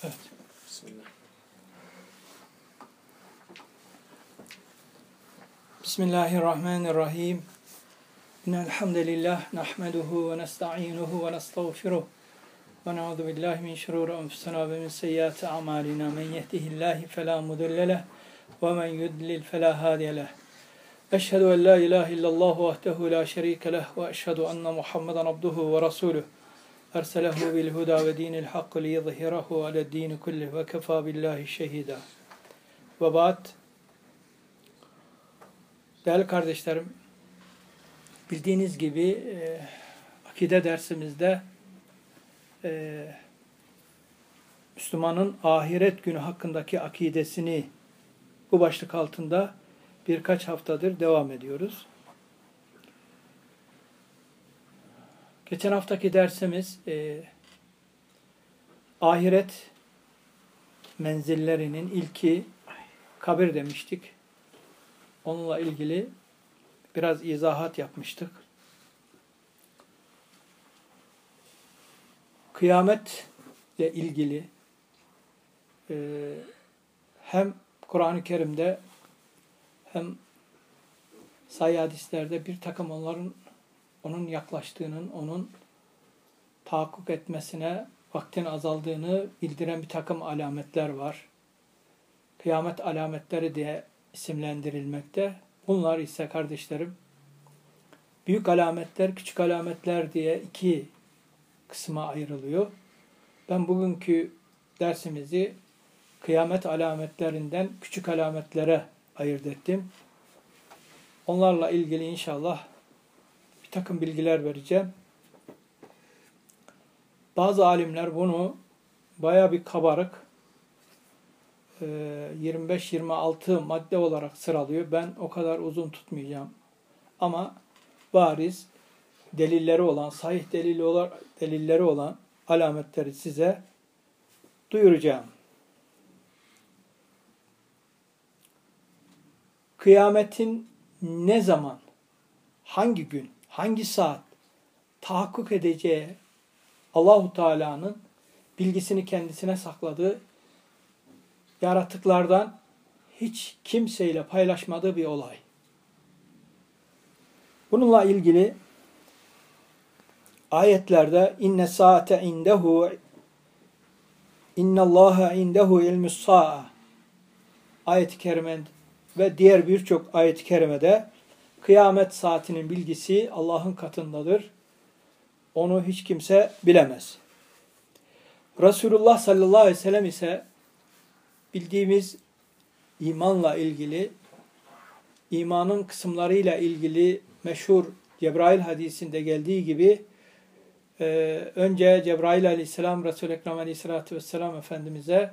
Evet. Bismillah. Bismillahirrahmanirrahim. İnnelhamdülillah nahmeduhu ve nesta'inuhu ve nestağfiruh. Ve na'udzu billahi min şururi enfusina ve min seyyiati a'malina. Men yehdihillahu fela mudille leh ve men yudlil fela hadiye leh. Eşhedü en la ilahe illallah vahdehu la şerike leh ve eşhedü enne Muhammeden abduhu ve resuluh. Erselehu bil huda ve dinil hakkı liyuzhirahu ale'd-din kullih ve kefa billahi şehida. Ve ba'd. Değerli kardeşlerim, bildiğiniz gibi akide dersimizde Müslümanın ahiret günü hakkındaki akidesini bu başlık altında birkaç haftadır devam ediyoruz. Geçen haftaki dersimiz ahiret menzillerinin ilki kabir demiştik. Onunla ilgili biraz izahat yapmıştık. Kıyametle ilgili hem Kur'an-ı Kerim'de hem sahih hadislerde bir takım onun yaklaştığının, onun tahakkuk etmesine vaktin azaldığını bildiren bir takım alametler var. Kıyamet alametleri diye isimlendirilmekte. Bunlar ise kardeşlerim, büyük alametler, küçük alametler diye iki kısma ayrılıyor. Ben bugünkü dersimizi kıyamet alametlerinden küçük alametlere ayırt ettim. Onlarla ilgili inşallah bir takım bilgiler vereceğim. Bazı alimler bunu bayağı bir kabarık 25-26 madde olarak sıralıyor. Ben o kadar uzun tutmayacağım. Ama bariz delilleri olan, sahih delilleri olan alametleri size duyuracağım. Kıyametin ne zaman, hangi gün, hangi saat tahakkuk edeceği Allahu Teala'nın bilgisini kendisine sakladığı, yaratıklardan hiç kimseyle paylaşmadığı bir olay. Bununla ilgili ayetlerde inne saate indehu innallaha indehu ilmus sa'a ayet-i kerime ve diğer birçok ayet-i kerimede kıyamet saatinin bilgisi Allah'ın katındadır. Onu hiç kimse bilemez. Resulullah sallallahu aleyhi ve sellem ise bildiğimiz imanla ilgili, imanın kısımlarıyla ilgili meşhur Cebrail hadisinde geldiği gibi önce Cebrail aleyhisselam Resul-i Ekrem aleyhissalatü vesselam Efendimiz'e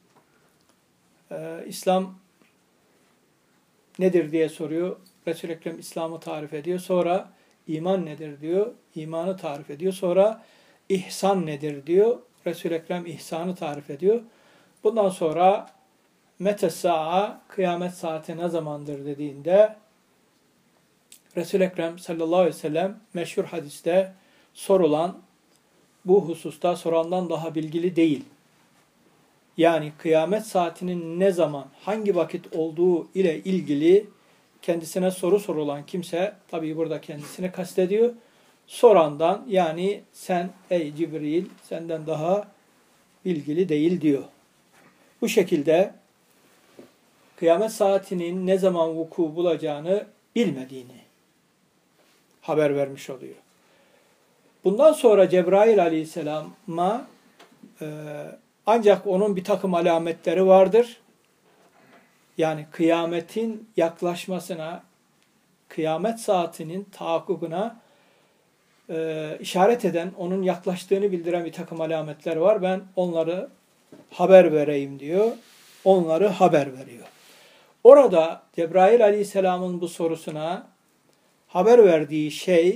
İslam nedir diye soruyor. Resul-i Ekrem İslam'ı tarif ediyor. Sonra iman nedir diyor. İmanı tarif ediyor. Sonra ihsan nedir diyor. Resul-i Ekrem ihsanı tarif ediyor. Bundan sonra Mete-s-sa'a kıyamet saati ne zamandır dediğinde Resul-i Ekrem sallallahu aleyhi ve sellem meşhur hadiste sorulan bu hususta sorandan daha bilgili değil. Yani kıyamet saatinin ne zaman, hangi vakit olduğu ile ilgili kendisine soru sorulan kimse, tabii burada kendisini kastediyor, sorandan yani sen ey Cibril senden daha bilgili değil diyor. Bu şekilde kıyamet saatinin ne zaman vuku bulacağını bilmediğini haber vermiş oluyor. Bundan sonra Cebrail aleyhisselama ancak onun bir takım alametleri vardır. Yani kıyametin yaklaşmasına, kıyamet saatinin tahakkukuna işaret eden, onun yaklaştığını bildiren bir takım alametler var. Ben onları haber vereyim diyor. Onları haber veriyor. Orada Cebrail aleyhisselamın bu sorusuna haber verdiği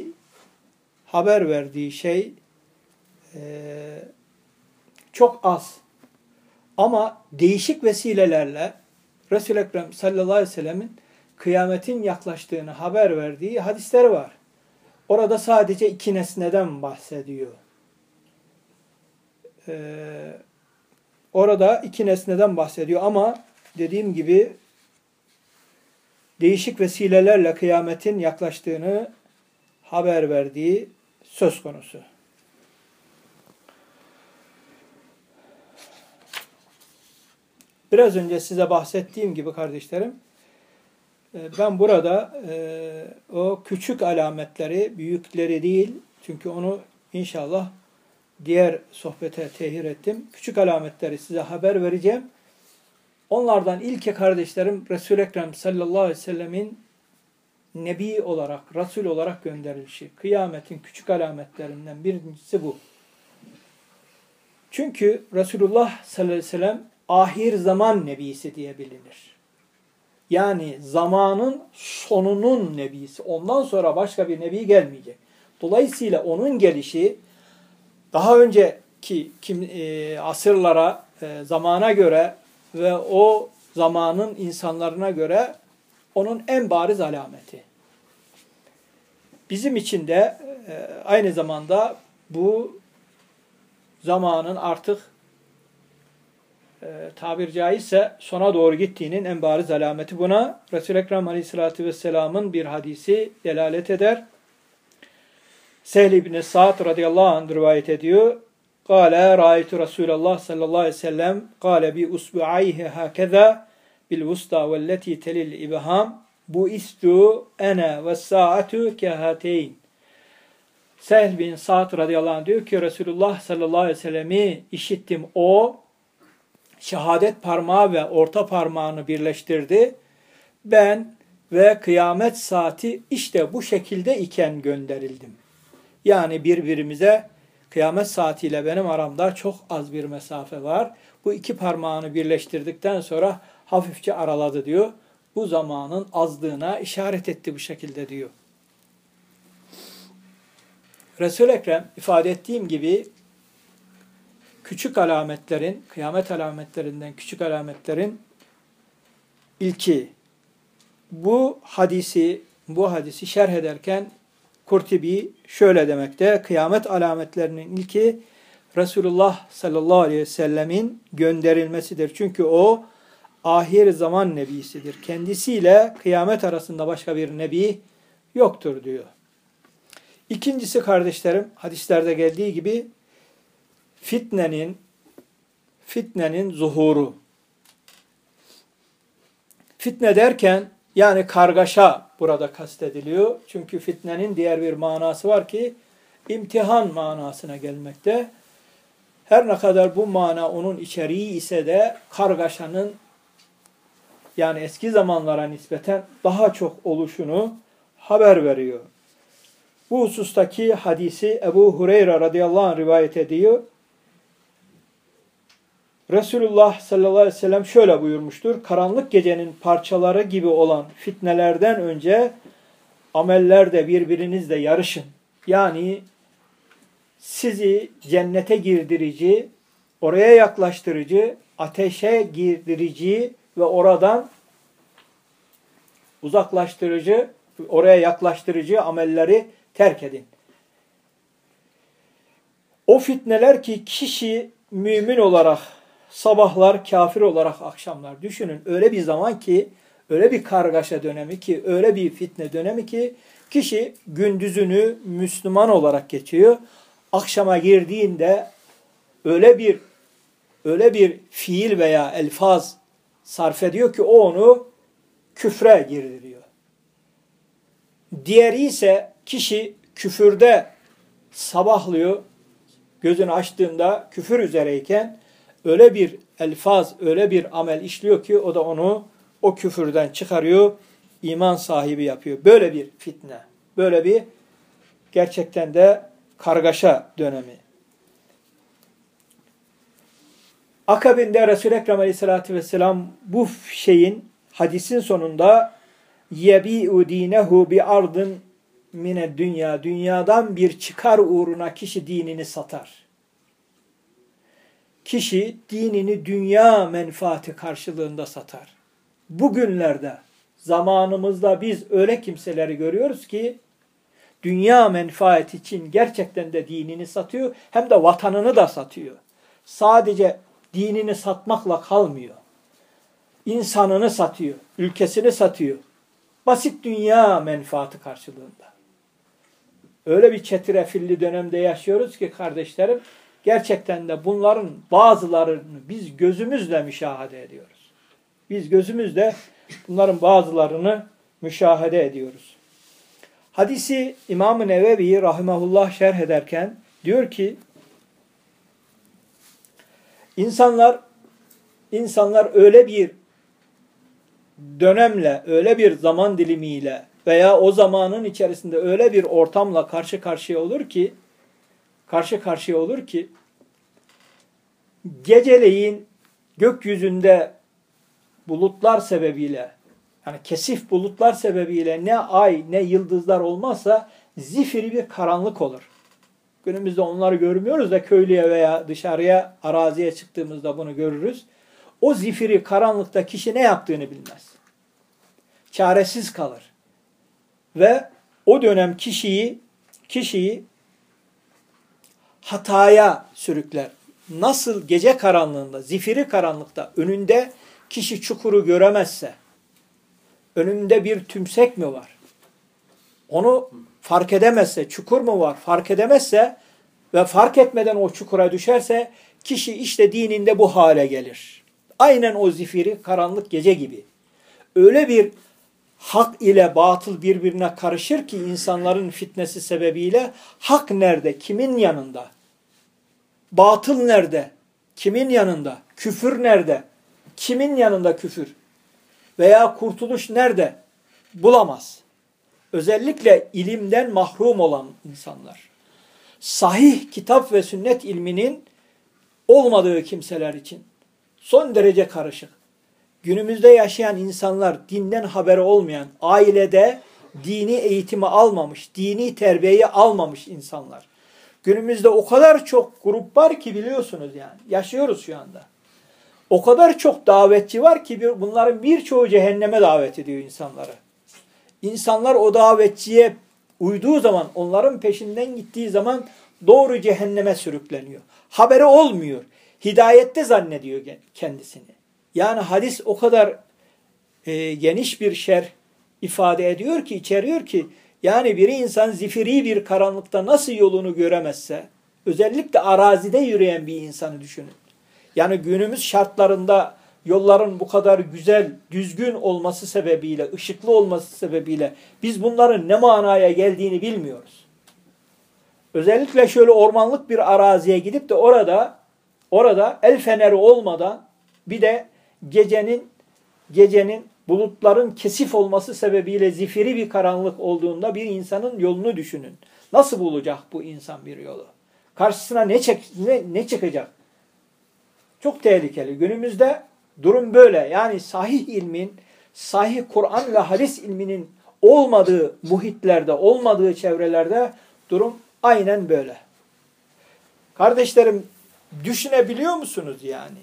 şey çok az. Ama değişik vesilelerle Resul-i Ekrem sallallahu aleyhi ve sellemin kıyametin yaklaştığını haber verdiği hadisleri var. Orada sadece iki nesneden bahsediyor. orada iki nesneden bahsediyor ama dediğim gibi değişik vesilelerle kıyametin yaklaştığını haber verdiği söz konusu. Biraz önce size bahsettiğim gibi kardeşlerim, ben burada o küçük alametleri, büyükleri değil, çünkü onu inşallah diğer sohbete tehir ettim. Küçük alametleri size haber vereceğim. Onlardan ilki kardeşlerim, Resul-i Ekrem sallallahu aleyhi ve sellemin Nebi olarak, Resul olarak gönderilişi. Kıyametin küçük alametlerinden birincisi bu. Çünkü Resulullah sallallahu aleyhi ve sellem ahir zaman nebisi diye bilinir. Yani zamanın sonunun nebisi. Ondan sonra başka bir nebi gelmeyecek. Dolayısıyla onun gelişi daha önceki asırlara, zamana göre ve o zamanın insanlarına göre onun en bariz alameti. Bizim için de aynı zamanda bu zamanın artık tabir caizse sona doğru gittiğinin en bariz alameti. Buna Resul-i Ekrem Aleyhisselatü Vesselam'ın bir hadisi delalet eder. Sehl İbni Sa'd radıyallahu anh rivayet ediyor. Kâle râitu Resulallah sallallahu aleyhi ve sellem kâle bi usbu'ayhi hâkeza bil vusta velleti telil ibham bu istu ene ve sa'atu kehateyn. Sehl bin Sa'd radıyallahu anh diyor ki Resulullah sallallahu aleyhi ve sellemi işittim. O şehadet parmağı ve orta parmağını birleştirdi. Ben ve kıyamet saati işte bu şekilde iken gönderildim. Yani birbirimize kıyamet saatiyle benim aramda çok az bir mesafe var. Bu iki parmağını birleştirdikten sonra hafifçe araladı diyor. Bu zamanın azlığına işaret etti bu şekilde diyor. Resul-i Ekrem ifade ettiğim gibi küçük alametlerin, kıyamet alametlerinden küçük alametlerin ilki. Bu hadisi şerh ederken Kurtubi şöyle demekte, kıyamet alametlerinin ilki Resulullah sallallahu aleyhi ve sellemin gönderilmesidir. Çünkü o ahir zaman nebisidir. Kendisiyle kıyamet arasında başka bir nebi yoktur diyor. İkincisi kardeşlerim, hadislerde geldiği gibi fitnenin zuhuru. Fitne derken yani kargaşa burada kastediliyor. Çünkü fitnenin diğer bir manası var ki imtihan manasına gelmekte. Her ne kadar bu mana onun içeriği ise de kargaşanın yani eski zamanlara nispeten daha çok oluşunu haber veriyor. Bu husustaki hadisi Ebu Hureyre radıyallahu anh rivayet ediyor. Resulullah sallallahu aleyhi ve sellem şöyle buyurmuştur. Karanlık gecenin parçaları gibi olan fitnelerden önce amellerde birbirinizle yarışın. Yani sizi cennete girdirici, oraya yaklaştırıcı, ateşe girdirici ve oradan uzaklaştırıcı, oraya yaklaştırıcı amelleri terk edin. O fitneler ki kişi mümin olarak sabahlar, kafir olarak akşamlar. Düşünün öyle bir zaman ki, öyle bir kargaşa dönemi ki, öyle bir fitne dönemi ki kişi gündüzünü Müslüman olarak geçiyor. Akşama girdiğinde öyle bir fiil veya elfaz sarf ediyor ki o onu küfre girdiriyor. Diğeri ise kişi küfürde sabahlıyor, gözünü açtığında küfür üzereyken öyle bir elfaz, öyle bir amel işliyor ki o da onu o küfürden çıkarıyor, iman sahibi yapıyor. Böyle bir fitne, böyle bir gerçekten de kargaşa dönemi. Akabinde Resul-i Ekrem aleyhissalatü vesselam bu şeyin hadisin sonunda yebi'u dinehu bi ardın mine dünya, dünyadan bir çıkar uğruna kişi dinini satar. Kişi dinini dünya menfaati karşılığında satar. Bugünlerde, zamanımızda biz öyle kimseleri görüyoruz ki dünya menfaati için gerçekten de dinini satıyor hem de vatanını da satıyor. Sadece dinini satmakla kalmıyor. İnsanını satıyor, ülkesini satıyor. Basit dünya menfaati karşılığında. Öyle bir çetrefilli dönemde yaşıyoruz ki kardeşlerim, gerçekten de bunların bazılarını biz gözümüzle müşahede ediyoruz. Biz gözümüzle bunların bazılarını müşahede ediyoruz. Hadisi İmam-ı Nevevi rahimahullah şerh ederken diyor ki, insanlar öyle bir dönemle, öyle bir zaman dilimiyle veya o zamanın içerisinde öyle bir ortamla karşı karşıya olur ki geceleyin gökyüzünde bulutlar sebebiyle, yani kesif bulutlar sebebiyle ne ay ne yıldızlar olmazsa zifiri bir karanlık olur. Günümüzde onları görmüyoruz da köylüye veya dışarıya, araziye çıktığımızda bunu görürüz. O zifiri karanlıkta kişi ne yaptığını bilmez. Çaresiz kalır. Ve o dönem kişiyi hataya sürükler. Nasıl gece karanlığında, zifiri karanlıkta önünde kişi çukuru göremezse, önünde bir tümsek mi var? Onu fark edemezse, çukur mu var fark edemezse ve fark etmeden o çukura düşerse kişi işte dininde bu hale gelir. Aynen o zifiri karanlık gece gibi. Öyle bir hak ile batıl birbirine karışır ki insanların fitnesi sebebiyle hak nerede, kimin yanında? Batıl nerede, kimin yanında? Küfür nerede, kimin yanında küfür? Veya kurtuluş nerede? Bulamaz. Özellikle ilimden mahrum olan insanlar. Sahih kitap ve sünnet ilminin olmadığı kimseler için son derece karışık. Günümüzde yaşayan insanlar, dinden haberi olmayan, ailede dini eğitimi almamış, dini terbiyeyi almamış insanlar. Günümüzde o kadar çok grup var ki biliyorsunuz yani. Yaşıyoruz şu anda. O kadar çok davetçi var ki bunların birçoğu cehenneme davet ediyor insanları. İnsanlar o davetçiye uyduğu zaman, onların peşinden gittiği zaman doğru cehenneme sürükleniyor. Haberi olmuyor. Hidayette zannediyor kendisini. Yani hadis o kadar geniş bir şerh ifade ediyor ki, içeriyor ki, yani bir insan zifiri bir karanlıkta nasıl yolunu göremezse, özellikle arazide yürüyen bir insanı düşünün. Yani günümüz şartlarında yolların bu kadar güzel, düzgün olması sebebiyle, ışıklı olması sebebiyle biz bunların ne manaya geldiğini bilmiyoruz. Özellikle şöyle ormanlık bir araziye gidip de orada el feneri olmadan bir de gecenin bulutların kesif olması sebebiyle zifiri bir karanlık olduğunda bir insanın yolunu düşünün. Nasıl bulacak bu insan bir yolu? Karşısına ne çıkacak? Çok tehlikeli. Günümüzde durum böyle. Yani sahih ilmin, sahih Kur'an ve hadis ilminin olmadığı muhitlerde, olmadığı çevrelerde durum aynen böyle. Kardeşlerim, düşünebiliyor musunuz yani?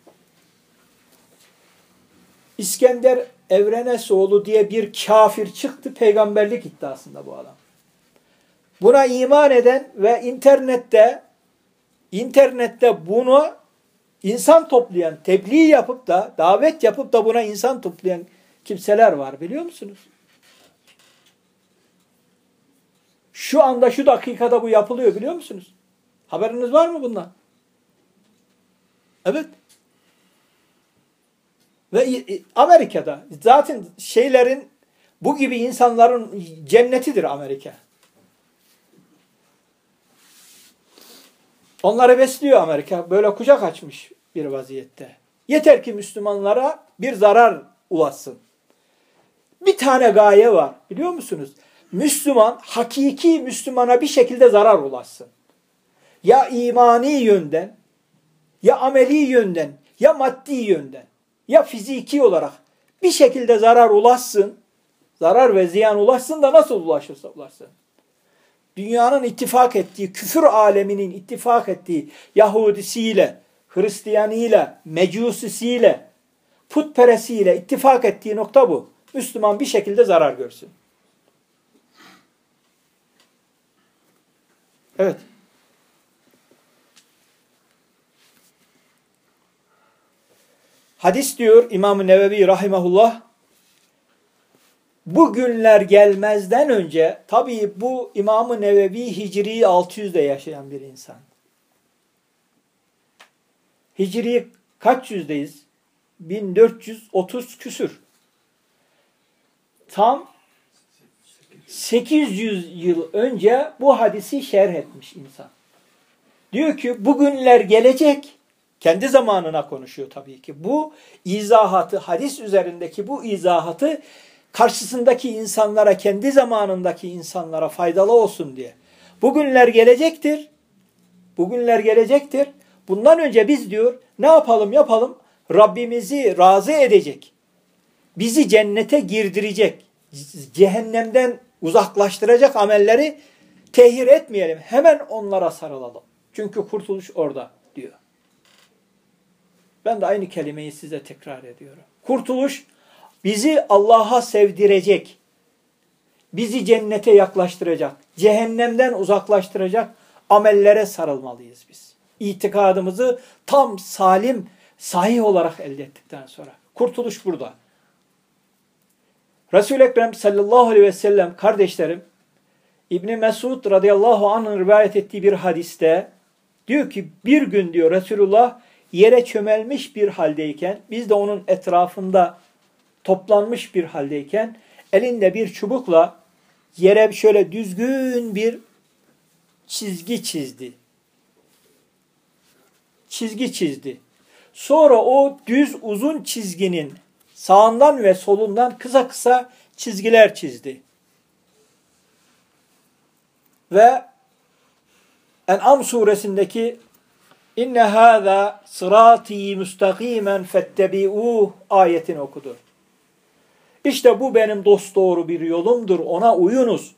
İskender Evrenesoğlu diye bir kafir çıktı, peygamberlik iddiasında bu adam. Buna iman eden ve internette bunu insan toplayan, tebliğ yapıp da, davet yapıp da buna insan toplayan kimseler var, biliyor musunuz? Şu anda, şu dakikada bu yapılıyor, biliyor musunuz? Haberiniz var mı bundan? Evet. Ve Amerika'da zaten bu gibi insanların cennetidir Amerika. Onları besliyor Amerika. Böyle kucak açmış bir vaziyette. Yeter ki Müslümanlara bir zarar ulaşsın. Bir tane gaye var, biliyor musunuz? Hakiki Müslümana bir şekilde zarar ulaşsın. Ya imani yönden, ya ameli yönden, ya maddi yönden, ya fiziki olarak bir şekilde zarar ulaşsın, zarar ve ziyan ulaşsın da nasıl ulaşırsa ulaşsın. Dünyanın ittifak ettiği, küfür aleminin ittifak ettiği Yahudisiyle, Hristiyanıyla, Mecusisiyle, putperesiyle ittifak ettiği nokta bu. Müslüman bir şekilde zarar görsün. Evet. Hadis diyor İmam-ı Nevevi rahimahullah, bu günler gelmezden önce, tabii bu İmam-ı Nevevi Hicri 600'de yaşayan bir insan. Hicri kaç yüzdeyiz? 1430 küsür. Tam 800 yıl önce bu hadisi şerh etmiş insan. Diyor ki bugünler gelecek. Kendi zamanına konuşuyor tabii ki. Bu izahatı, hadis üzerindeki bu izahatı karşısındaki insanlara, kendi zamanındaki insanlara faydalı olsun diye. Bugünler gelecektir. Bugünler gelecektir. Bundan önce biz diyor ne yapalım? Rabbimizi razı edecek. Bizi cennete girdirecek. Cehennemden uzaklaştıracak amelleri tehir etmeyelim. Hemen onlara sarılalım. Çünkü kurtuluş orada diyor. Ben de aynı kelimeyi size tekrar ediyorum. Kurtuluş bizi Allah'a sevdirecek. Bizi cennete yaklaştıracak. Cehennemden uzaklaştıracak amellere sarılmalıyız biz. İtikadımızı tam salim, sahih olarak elde ettikten sonra. Kurtuluş burada. Resul-i Ekrem sallallahu aleyhi ve sellem kardeşlerim, İbn Mesud radıyallahu anh'ın rivayet ettiği bir hadiste diyor ki bir gün diyor Resulullah yere çömelmiş bir haldeyken, biz de onun etrafında toplanmış bir haldeyken elinde bir çubukla yere şöyle düzgün bir çizgi çizdi. Çizgi çizdi. Sonra o düz uzun çizginin sağından ve solundan kısa kısa çizgiler çizdi. Ve En'am suresindeki İnne hâzâ sırâtî müstakîmen fettebi'ûh ayetini okudu. İşte bu benim dosdoğru bir yolumdur, ona uyunuz.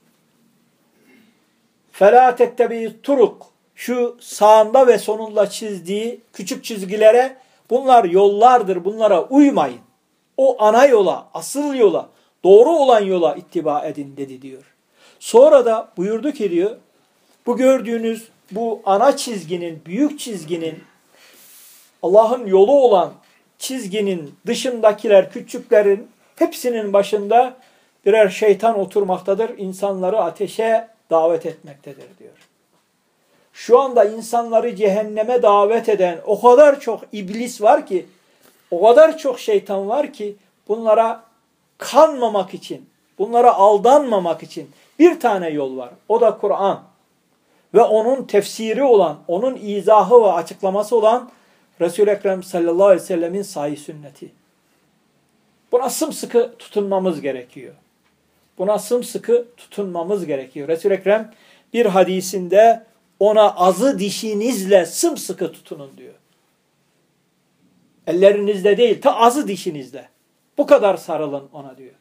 فَلَا تَتَّبِي turuk. Şu sağında ve sonunda çizdiği küçük çizgilere, bunlar yollardır, bunlara uymayın. O ana yola, asıl yola, doğru olan yola ittiba edin dedi diyor. Sonra da buyurdu ki diyor, bu gördüğünüz bu ana çizginin, büyük çizginin, Allah'ın yolu olan çizginin dışındakiler, küçüklerin hepsinin başında birer şeytan oturmaktadır. İnsanları ateşe davet etmektedir diyor. Şu anda insanları cehenneme davet eden o kadar çok iblis var ki, o kadar çok şeytan var ki bunlara kanmamak için, bunlara aldanmamak için bir tane yol var. O da Kur'an. Ve onun tefsiri olan, onun izahı ve açıklaması olan Resul-i Ekrem sallallahu aleyhi ve sellemin sahih sünneti. Buna sımsıkı tutunmamız gerekiyor. Buna sımsıkı tutunmamız gerekiyor. Resul-i Ekrem bir hadisinde ona azı dişinizle sımsıkı tutunun diyor. Ellerinizle değil, ta azı dişinizle. Bu kadar sarılın ona diyor.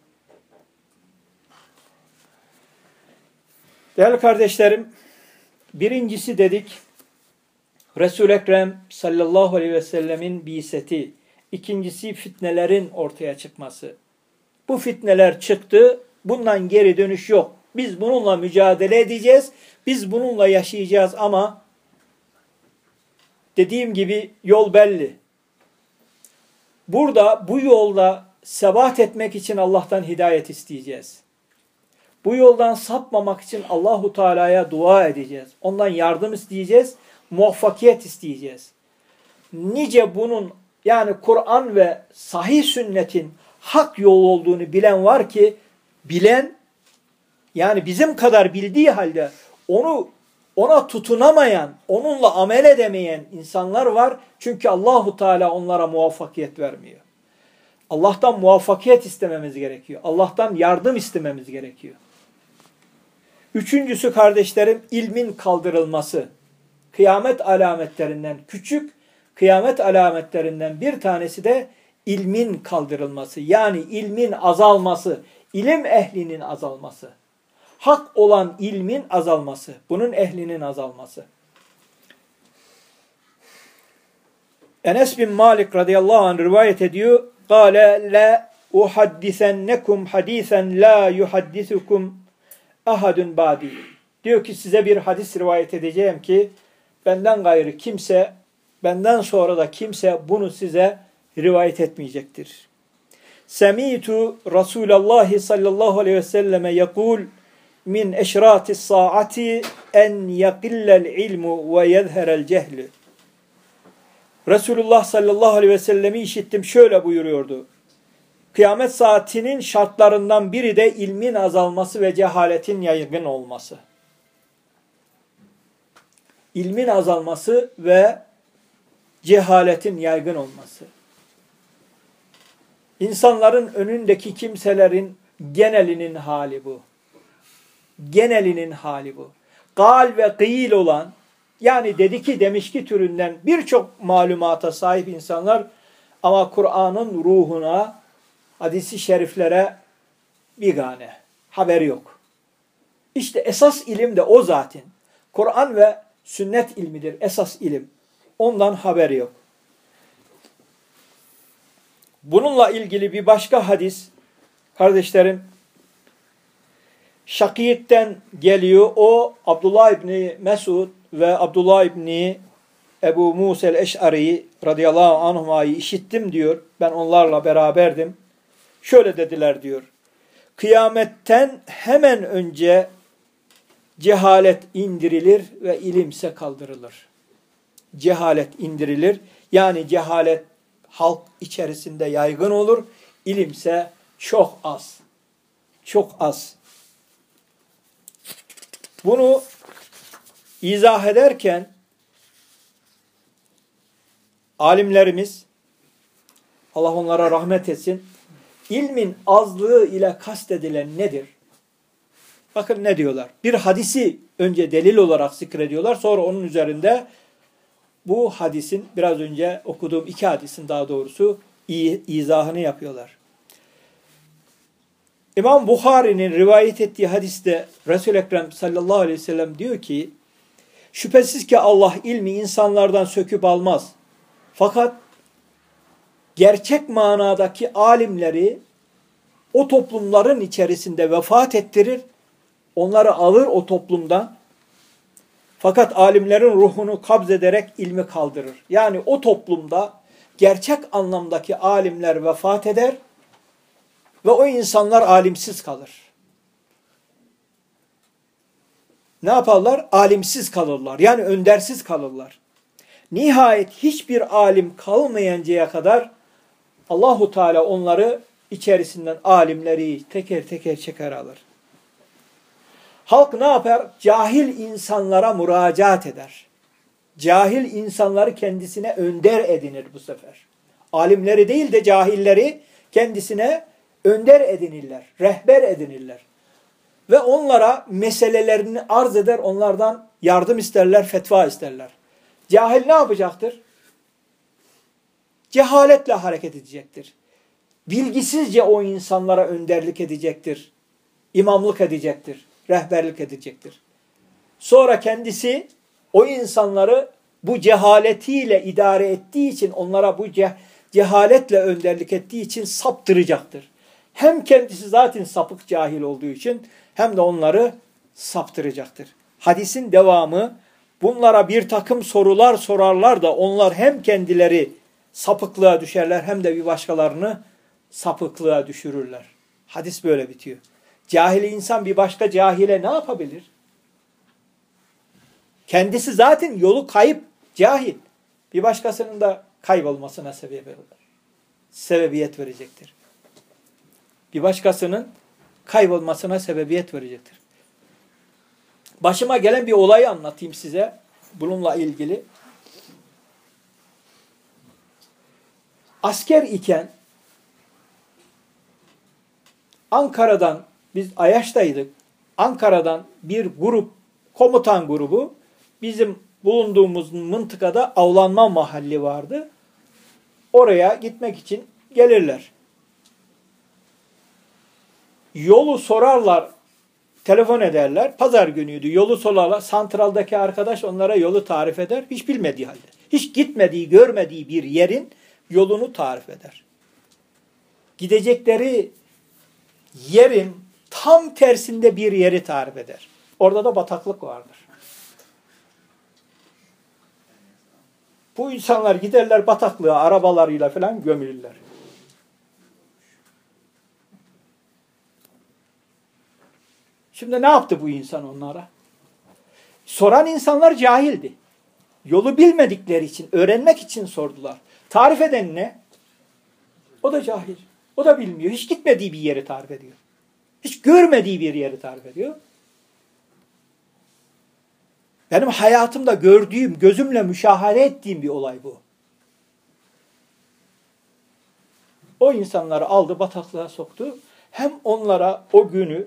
Değerli kardeşlerim, birincisi dedik, Resul-i Ekrem sallallahu aleyhi ve sellemin bi'seti. İkincisi fitnelerin ortaya çıkması. Bu fitneler çıktı, bundan geri dönüş yok. Biz bununla mücadele edeceğiz, biz bununla yaşayacağız ama dediğim gibi yol belli. Burada bu yolda sebat etmek için Allah'tan hidayet isteyeceğiz. Bu yoldan sapmamak için Allahu Teala'ya dua edeceğiz. Ondan yardım isteyeceğiz, muvaffakiyet isteyeceğiz. Nice bunun yani Kur'an ve sahih sünnetin hak yol olduğunu bilen var ki bilen yani bizim kadar bildiği halde ona tutunamayan, onunla amel edemeyen insanlar var. Çünkü Allahu Teala onlara muvaffakiyet vermiyor. Allah'tan muvaffakiyet istememiz gerekiyor. Allah'tan yardım istememiz gerekiyor. Üçüncüsü kardeşlerim ilmin kaldırılması. Kıyamet alametlerinden küçük, kıyamet alametlerinden bir tanesi de ilmin kaldırılması. Yani ilmin azalması, ilim ehlinin azalması. Hak olan ilmin azalması, bunun ehlinin azalması. Enes bin Malik radıyallahu anh rivayet ediyor. قَالَ لَا اُحَدِّثَنَّكُمْ حَد۪يثًا لَا يُحَدِّثُكُمْ ahadun badi. Diyor ki size bir hadis rivayet edeceğim ki benden gayrı kimse, benden sonra da kimse bunu size rivayet etmeyecektir. Semi'tu Resulallah sallallahu aleyhi ve selleme yekul min eşratis saati en yakillel ilmu ve yezherel cehlü. Resulullah sallallahu aleyhi ve sellemi işittim, şöyle buyuruyordu. Kıyamet saatinin şartlarından biri de ilmin azalması ve cehaletin yaygın olması. İlmin azalması ve cehaletin yaygın olması. İnsanların önündeki kimselerin genelinin hali bu. Genelinin hali bu. Gal ve gıyil olan, yani dedi ki demiş ki türünden birçok malumata sahip insanlar ama Kur'an'ın ruhuna, hadisi şeriflere bigane, haberi yok. İşte esas ilim de o zaten. Kur'an ve sünnet ilmidir esas ilim. Ondan haberi yok. Bununla ilgili bir başka hadis, kardeşlerim, Şakik'ten geliyor. O Abdullah İbni Mesud ve Abdullah İbni Ebu Musa el-Eş'ari radıyallahu anhuma'yı işittim diyor. Ben onlarla beraberdim. Şöyle dediler diyor. Kıyametten hemen önce cehalet indirilir ve ilimse kaldırılır. Cehalet indirilir. Yani cehalet halk içerisinde yaygın olur. İlimse çok az. Çok az. Bunu izah ederken alimlerimiz, Allah onlara rahmet etsin, ilmin azlığı ile kastedilen nedir? Bakın ne diyorlar. Bir hadisi önce delil olarak zikrediyorlar. Sonra onun üzerinde bu hadisin, biraz önce okuduğum iki hadisin daha doğrusu izahını yapıyorlar. İmam Bukhari'nin rivayet ettiği hadiste Resul-i Ekrem sallallahu aleyhi ve sellem diyor ki, şüphesiz ki Allah ilmi insanlardan söküp almaz. Fakat gerçek manadaki alimleri o toplumların içerisinde vefat ettirir, onları alır o toplumdan. Fakat alimlerin ruhunu kabzederek ilmi kaldırır. Yani o toplumda gerçek anlamdaki alimler vefat eder ve o insanlar alimsiz kalır. Ne yaparlar? Alimsiz kalırlar. Yani öndersiz kalırlar. Nihayet hiçbir alim kalmayıncaya kadar Allahu Teala onları içerisinden alimleri teker teker çeker alır. Halk ne yapar? Cahil insanlara müracaat eder. Cahil insanları kendisine önder edinir bu sefer. Alimleri değil de cahilleri kendisine önder edinirler, rehber edinirler. Ve onlara meselelerini arz eder, onlardan yardım isterler, fetva isterler. Cahil ne yapacaktır? Cehaletle hareket edecektir. Bilgisizce o insanlara önderlik edecektir. İmamlık edecektir. Rehberlik edecektir. Sonra kendisi o insanları bu cehaletiyle idare ettiği için, onlara bu cehaletle önderlik ettiği için saptıracaktır. Hem kendisi zaten sapık cahil olduğu için hem de onları saptıracaktır. Hadisin devamı, bunlara bir takım sorular sorarlar da onlar hem kendileri sapıklığa düşerler hem de bir başkalarını sapıklığa düşürürler. Hadis böyle bitiyor. Cahil insan bir başka cahile ne yapabilir? Kendisi zaten yolu kayıp, cahil. Bir başkasının da kaybolmasına sebebiyet verecektir. Bir başkasının kaybolmasına sebebiyet verecektir. Başıma gelen bir olayı anlatayım size bununla ilgili. Asker iken Ankara'dan, biz Ayaş'taydık. Ankara'dan bir grup, komutan grubu, bizim bulunduğumuz mıntıkada avlanma mahalli vardı. Oraya gitmek için gelirler. Yolu sorarlar, telefon ederler. Pazar günüydü. Yolu sorarlar. Santraldaki arkadaş onlara yolu tarif eder. Hiç bilmediği halde. Hiç gitmediği, görmediği bir yerin yolunu tarif eder. Gidecekleri yerin tam tersinde bir yeri tarif eder. Orada da bataklık vardır. Bu insanlar giderler bataklığa arabalarıyla falan gömülürler. Şimdi ne yaptı bu insan onlara? Soran insanlar cahildi. Yolu bilmedikleri için, öğrenmek için sordular. Tarif eden ne? O da cahil. O da bilmiyor. Hiç gitmediği bir yeri tarif ediyor. Hiç görmediği bir yeri tarif ediyor. Benim hayatımda gördüğüm, gözümle müşahede ettiğim bir olay bu. O insanları aldı, bataklığa soktu. Hem onlara o günü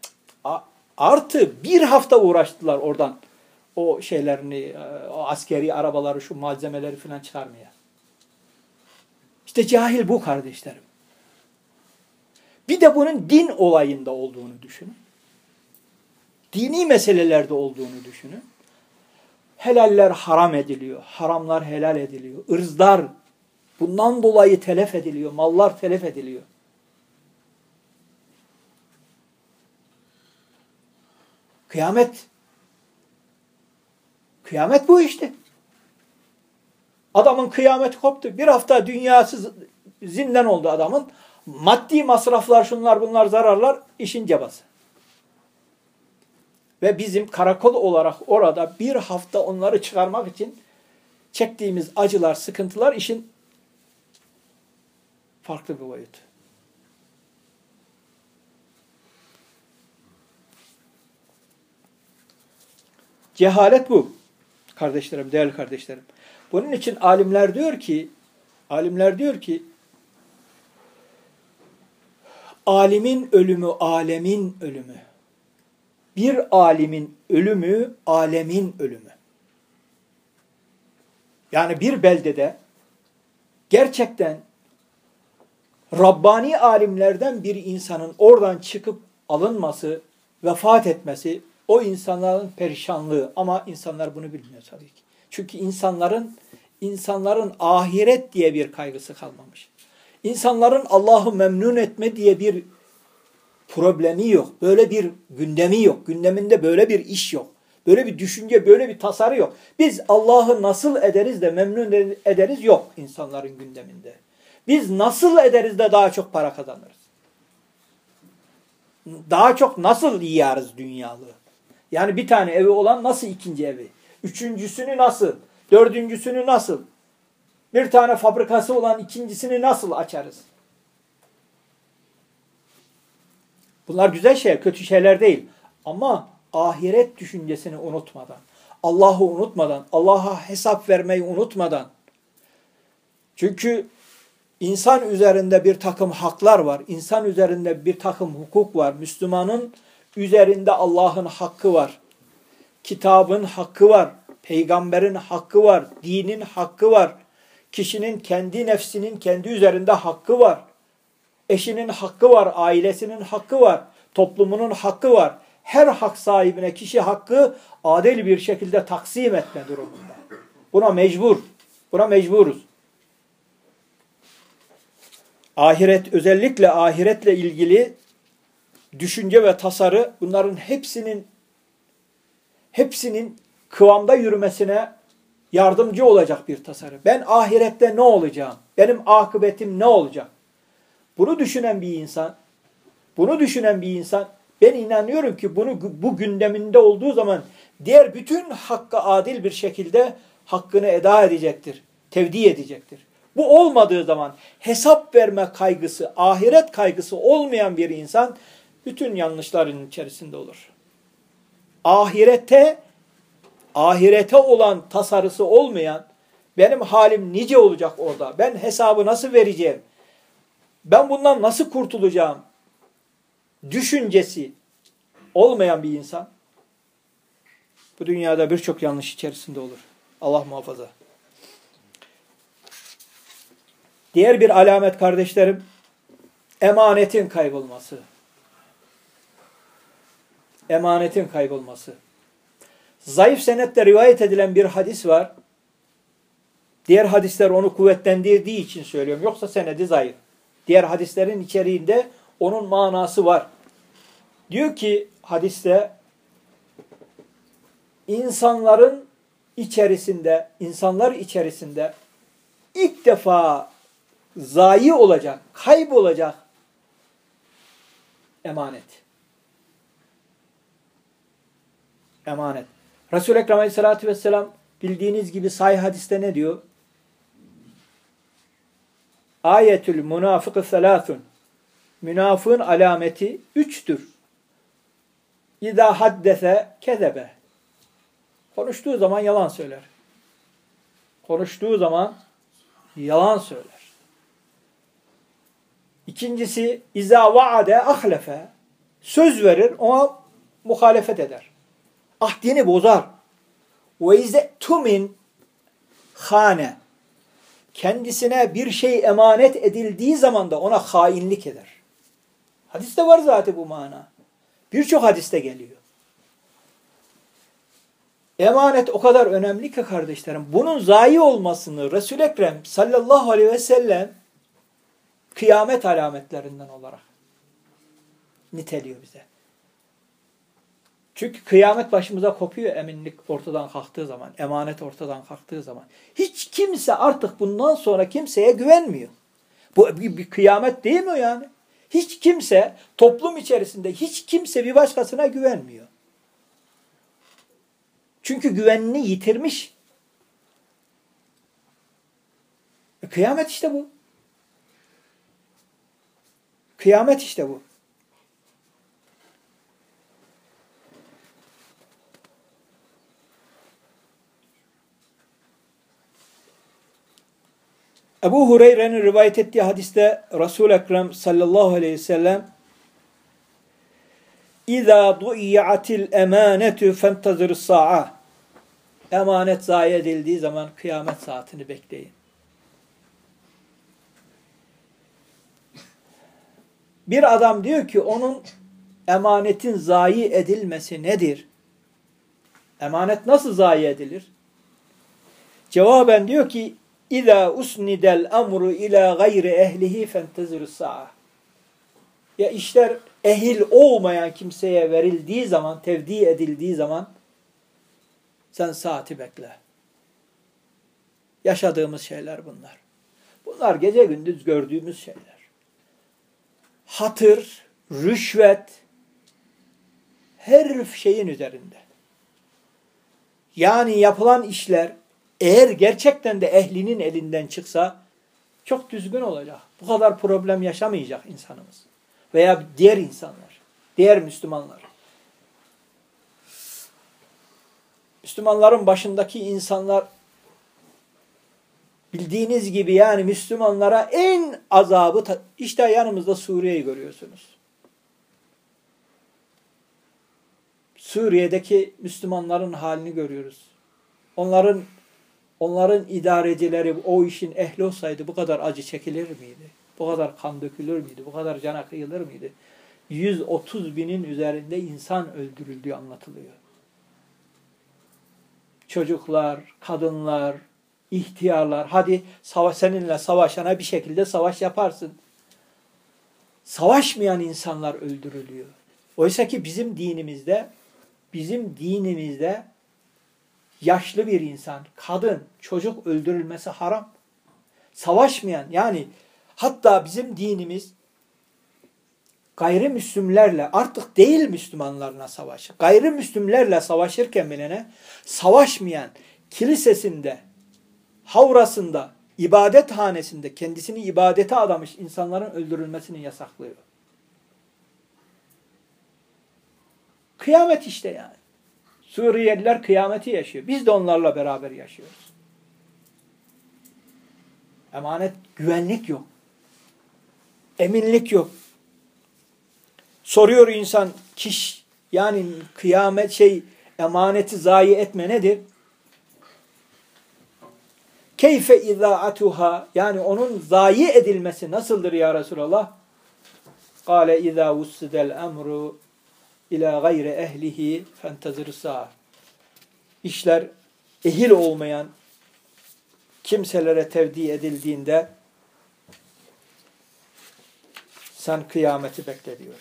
artı bir hafta uğraştılar oradan o şeylerini, o askeri arabaları, şu malzemeleri falan çıkarmaya. İşte cahil bu kardeşlerim. Bir de bunun din olayında olduğunu düşünün. Dini meselelerde olduğunu düşünün. Helaller haram ediliyor, haramlar helal ediliyor. Irzlar bundan dolayı telef ediliyor, mallar telef ediliyor. Kıyamet. Kıyamet bu işte. Adamın kıyameti koptu. Bir hafta dünyası zindan oldu adamın. Maddi masraflar, şunlar bunlar, zararlar işin cabası. Ve bizim karakol olarak orada bir hafta onları çıkarmak için çektiğimiz acılar, sıkıntılar işin farklı bir boyutu. Cehalet bu. Kardeşlerim, değerli kardeşlerim. Bunun için alimler diyor ki alimin ölümü, alemin ölümü. Bir alimin ölümü, alemin ölümü. Yani bir beldede gerçekten Rabbani alimlerden bir insanın oradan çıkıp alınması, vefat etmesi, o insanların perişanlığı. Ama insanlar bunu bilmiyor tabii ki. Çünkü insanların ahiret diye bir kaygısı kalmamış. İnsanların Allah'ı memnun etme diye bir problemi yok. Böyle bir gündemi yok. Gündeminde böyle bir iş yok. Böyle bir düşünce, böyle bir tasarı yok. Biz Allah'ı nasıl ederiz de memnun ederiz yok insanların gündeminde. Biz nasıl ederiz de daha çok para kazanırız. Daha çok nasıl yiyarız dünyalığı. Yani bir tane evi olan nasıl ikinci evi? Üçüncüsünü nasıl? Dördüncüsünü nasıl? Bir tane fabrikası olan ikincisini nasıl açarız? Bunlar güzel şeyler, kötü şeyler değil. Ama ahiret düşüncesini unutmadan, Allah'ı unutmadan, Allah'a hesap vermeyi unutmadan. Çünkü insan üzerinde bir takım haklar var. İnsan üzerinde bir takım hukuk var. Müslümanın üzerinde Allah'ın hakkı var. Kitabın hakkı var. Peygamberin hakkı var. Dinin hakkı var. Kişinin kendi nefsinin kendi üzerinde hakkı var. Eşinin hakkı var. Ailesinin hakkı var. Toplumunun hakkı var. Her hak sahibine kişi hakkı adil bir şekilde taksim etme durumunda. Buna mecbur. Buna mecburuz. Ahiret, özellikle ahiretle ilgili düşünce ve tasarı, bunların hepsinin kıvamda yürümesine yardımcı olacak bir tasarı. Ben ahirette ne olacağım? Benim akıbetim ne olacak? Bunu düşünen bir insan, ben inanıyorum ki bu gündeminde olduğu zaman diğer bütün hakkı adil bir şekilde hakkını eda edecektir, tevdi edecektir. Bu olmadığı zaman hesap verme kaygısı, ahiret kaygısı olmayan bir insan bütün yanlışların içerisinde olur. Ahirete olan tasarısı olmayan, benim halim nice olacak orada, ben hesabı nasıl vereceğim, ben bundan nasıl kurtulacağım düşüncesi olmayan bir insan bu dünyada birçok yanlış içerisinde olur. Allah muhafaza. Diğer bir alamet kardeşlerim, emanetin kaybolması. Emanetin kaybolması. Zayıf senetle rivayet edilen bir hadis var. Diğer hadisler onu kuvvetlendirdiği için söylüyorum. Yoksa senedi zayıf. Diğer hadislerin içeriğinde onun manası var. Diyor ki hadiste, insanların içerisinde, insanlar içerisinde ilk defa zayi olacak, kaybolacak emanet. Emanet. Resul-i Ekrem Aleyhisselatü Vesselam bildiğiniz gibi sahih hadiste ne diyor? Ayetül münafıkı selâthun. Münafığın alameti üçtür. İzâ haddese kezebe. Konuştuğu zaman yalan söyler. Konuştuğu zaman yalan söyler. İkincisi, izâ vaade ahlefe. Söz verir, ona muhalefet eder. Ahdini bozar. Ve izâ tumin hâne. Kendisine bir şey emanet edildiği zaman da ona hainlik eder. Hadiste var zaten bu mana. Birçok hadiste geliyor. Emanet o kadar önemli ki kardeşlerim. Bunun zayi olmasını Resul-i Ekrem sallallahu aleyhi ve sellem kıyamet alametlerinden olarak niteliyor bize. Çünkü kıyamet başımıza kopuyor eminlik ortadan kalktığı zaman, emanet ortadan kalktığı zaman. Hiç kimse artık bundan sonra kimseye güvenmiyor. Bu bir kıyamet değil mi yani? Hiç kimse, toplum içerisinde hiç kimse bir başkasına güvenmiyor. Çünkü güvenini yitirmiş. Kıyamet işte bu. Kıyamet işte bu. Ebu Hureyre'nin rivayet ettiği hadiste Resul-i Ekrem sallallahu aleyhi ve sellem İzâ du'iyatil emânetu fentazir sa'a. Emanet zayi edildiği zaman kıyamet saatini bekleyin. Bir adam diyor ki onun emanetin zayi edilmesi nedir? Emanet nasıl zayi edilir? Cevaben diyor ki İzâ usnidel emru ilâ gayri ehlihi fentezir sa'a. Ya işler ehil olmayan kimseye verildiği zaman, tevdi edildiği zaman sen saati bekle. Yaşadığımız şeyler bunlar. Bunlar gece gündüz gördüğümüz şeyler. Hatır, rüşvet, her şeyin üzerinde. Yani yapılan işler eğer gerçekten de ehlinin elinden çıksa çok düzgün olacak. Bu kadar problem yaşamayacak insanımız. Veya diğer insanlar, diğer Müslümanlar. Müslümanların başındaki insanlar bildiğiniz gibi yani Müslümanlara en azabı işte yanımızda Suriye'yi görüyorsunuz. Suriye'deki Müslümanların halini görüyoruz. Onların idarecileri o işin ehli olsaydı bu kadar acı çekilir miydi? Bu kadar kan dökülür müydü? Bu kadar cana kıyılır mıydı? 130 binin üzerinde insan öldürüldüğü anlatılıyor. Çocuklar, kadınlar, ihtiyarlar. Hadi seninle savaşana bir şekilde savaş yaparsın. Savaşmayan insanlar öldürülüyor. Oysa ki bizim dinimizde yaşlı bir insan, kadın, çocuk öldürülmesi haram. Savaşmayan yani hatta bizim dinimiz gayrimüslimlerle artık değil Müslümanlarla savaşı. Gayrimüslimlerle savaşırken bilene savaşmayan kilisesinde, havrasında, ibadethanesinde kendisini ibadete adamış insanların öldürülmesini yasaklıyor. Kıyamet işte yani. Suriyeliler kıyameti yaşıyor. Biz de onlarla beraber yaşıyoruz. Emanet, güvenlik yok. Eminlik yok. Soruyor insan yani kıyamet emaneti zayi etme nedir? Keyfe izaatuha yani onun zayi edilmesi nasıldır ya Resulallah? Kale izâ vussidel emru ila gayri ehlihi fentezir sa'a. İşler ehil olmayan kimselere tevdi edildiğinde sen kıyameti bekle diyor.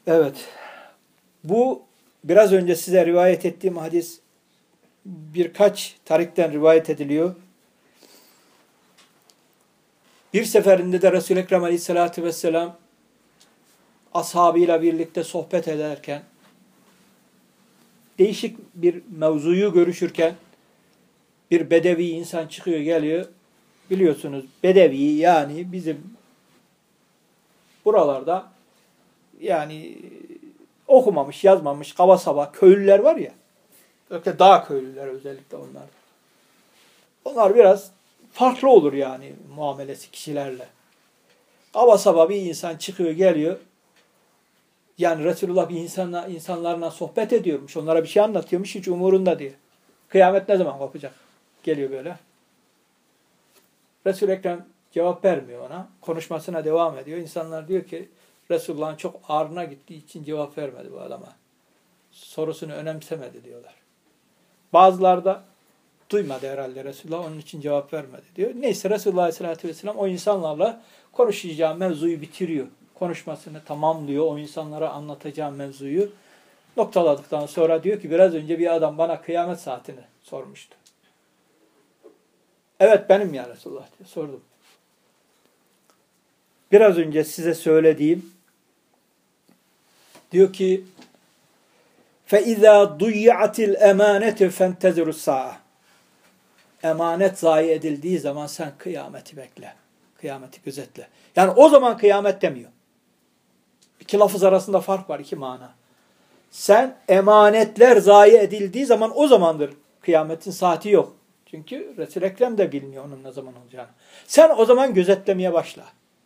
Evet. Bu biraz önce size rivayet ettiğim hadis birkaç tarikten rivayet ediliyor. Bir seferinde de Resul-i Ekrem Aleyhisselatü Vesselam ashabıyla birlikte sohbet ederken, değişik bir mevzuyu görüşürken bir bedevi insan çıkıyor geliyor. Biliyorsunuz bedevi yani bizim buralarda yani okumamış, yazmamış, kaba saba köylüler var ya. Özellikle dağ köylüler özellikle onlar. Onlar biraz farklı olur yani muamelesi kişilerle. Kaba saba bir insan çıkıyor geliyor. Yani Resulullah bir insanlarla sohbet ediyormuş. Onlara bir şey anlatıyormuş. Hiç umurunda değil. Kıyamet ne zaman kopacak? Geliyor böyle. Resul-i Ekrem cevap vermiyor ona. Konuşmasına devam ediyor. İnsanlar diyor ki Resulullah'ın çok ağrına gittiği için cevap vermedi bu adama. Sorusunu önemsemedi diyorlar. Bazıları da duymadı herhalde Resulullah onun için cevap vermedi diyor. Neyse Resulullah Aleyhisselatü Vesselam o insanlarla konuşacağı mevzuyu bitiriyor. Konuşmasını tamamlıyor. O insanlara anlatacağı mevzuyu noktaladıktan sonra diyor ki biraz önce bir adam bana kıyamet saatini sormuştu. Evet benim ya Resulullah diyor. Sordum. Biraz önce size söylediğim diyor ki فَاِذَا ضُيِّعَتِ الْاَمَانَةِ فَانْتَزِرُ السَّاعَةِ Emanet zayi edildiği zaman sen kıyameti bekle. Kıyameti gözetle. Yani o zaman kıyamet demiyor. İki lafız arasında fark var, iki mana. Sen emanetler zayi edildiği zaman o zamandır. Kıyametin saati yok. Çünkü Resul-i Ekrem de bilmiyor onun ne zaman olacağını. Sen o zaman gözetlemeye başla.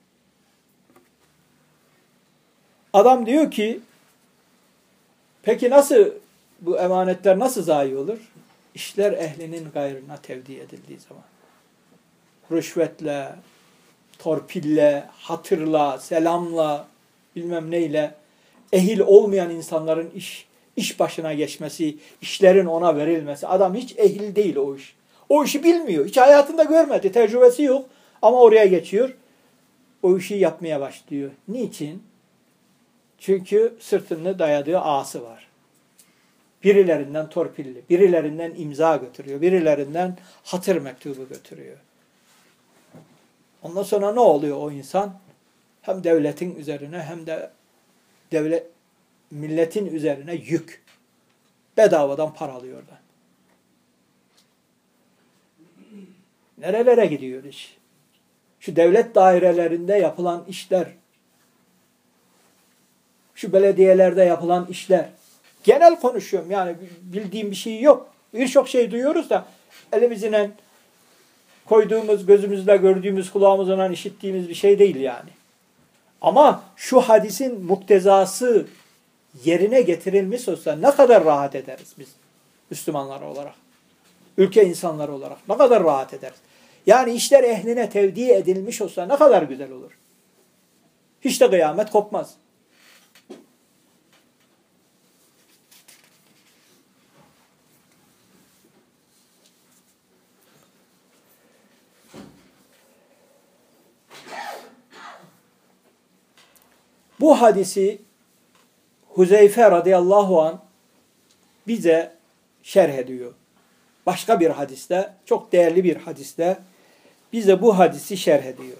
Adam diyor ki peki nasıl bu emanetler nasıl zayi olur? İşler ehlinin gayrına tevdi edildiği zaman. Rüşvetle, torpille, hatırla, selamla, bilmem neyle ehil olmayan insanların iş başına geçmesi, işlerin ona verilmesi. Adam hiç ehil değil o iş. O işi bilmiyor. Hiç hayatında görmedi. Tecrübesi yok. Ama oraya geçiyor. O işi yapmaya başlıyor. Niçin? Çünkü sırtını dayadığı ağası var. Birilerinden torpilli, birilerinden imza götürüyor, birilerinden hatır mektubu götürüyor. Ondan sonra ne oluyor o insan? Hem devletin üzerine hem de milletin üzerine yük. Bedavadan para alıyor oradan. Nerelere gidiyor iş? Şu devlet dairelerinde yapılan işler, şu belediyelerde yapılan işler. Genel konuşuyorum yani bildiğim bir şey yok. Birçok şey duyuyoruz da elimizle koyduğumuz, gözümüzle gördüğümüz, kulağımızla işittiğimiz bir şey değil yani. Ama şu hadisin muktezası yerine getirilmiş olsa ne kadar rahat ederiz biz Müslümanlar olarak. Ülke insanları olarak ne kadar rahat ederiz. Yani işler ehline tevdi edilmiş olsa ne kadar güzel olur. Hiç de kıyamet kopmaz. Bu hadisi Huzeyfe radıyallahu anh bize şerh ediyor. Başka bir hadiste, çok değerli bir hadiste bize bu hadisi şerh ediyor.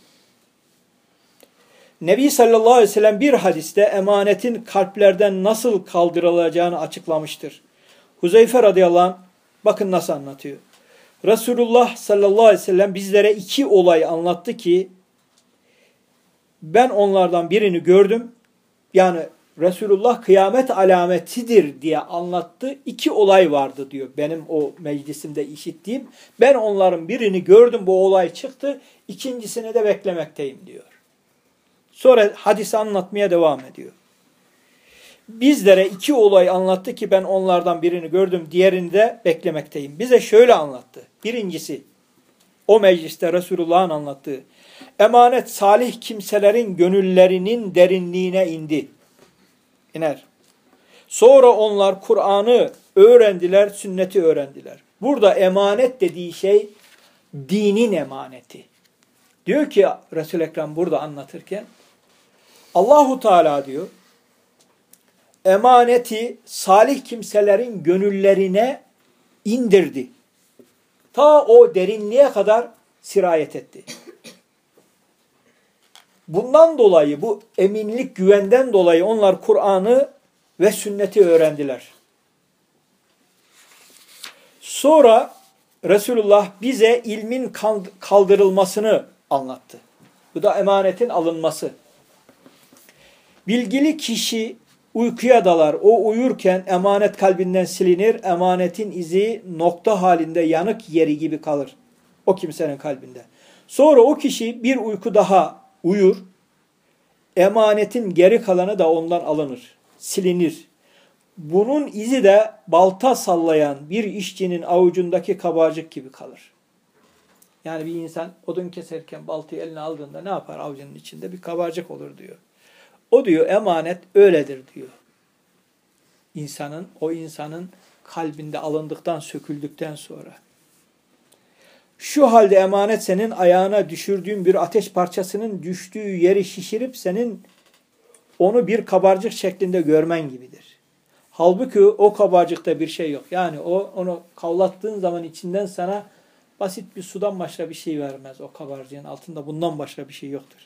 Nebi sallallahu aleyhi ve sellem bir hadiste emanetin kalplerden nasıl kaldırılacağını açıklamıştır. Huzeyfe radıyallahu anh bakın nasıl anlatıyor. Resulullah sallallahu aleyhi ve sellem bizlere iki olay anlattı ki ben onlardan birini gördüm. Yani Resulullah kıyamet alametidir diye anlattı. İki olay vardı diyor benim o meclisimde işittiğim. Ben onların birini gördüm, bu olay çıktı. İkincisini de beklemekteyim diyor. Sonra hadisi anlatmaya devam ediyor. Bizlere iki olay anlattı ki ben onlardan birini gördüm, diğerini de beklemekteyim. Bize şöyle anlattı. Birincisi o mecliste Resulullah'ın anlattığı. Emanet salih kimselerin gönüllerinin derinliğine iner. Sonra onlar Kur'an'ı öğrendiler, sünneti öğrendiler. Burada emanet dediği şey dinin emaneti. Diyor ki Resul-i Ekrem burada anlatırken Allahu Teala diyor emaneti salih kimselerin gönüllerine indirdi. Ta o derinliğe kadar sirayet etti. Bundan dolayı, bu eminlik, güvenden dolayı onlar Kur'an'ı ve sünneti öğrendiler. Sonra Resulullah bize ilmin kaldırılmasını anlattı. Bu da emanetin alınması. Bilgili kişi uykuya dalar. O uyurken emanet kalbinden silinir. Emanetin izi nokta halinde yanık yeri gibi kalır o kimsenin kalbinde. Sonra o kişi bir uyku daha uyur. Emanetin geri kalanı da ondan alınır, silinir. Bunun izi de balta sallayan bir işçinin avucundaki kabarcık gibi kalır. Yani bir insan odun keserken baltayı eline aldığında ne yapar? Avucunun içinde bir kabarcık olur diyor. O diyor emanet öyledir diyor. O insanın kalbinde alındıktan, söküldükten sonra. Şu halde emanet senin ayağına düşürdüğün bir ateş parçasının düştüğü yeri şişirip senin onu bir kabarcık şeklinde görmen gibidir. Halbuki o kabarcıkta bir şey yok. Yani onu kavlattığın zaman içinden sana basit bir sudan başka bir şey vermez. O kabarcığın altında bundan başka bir şey yoktur.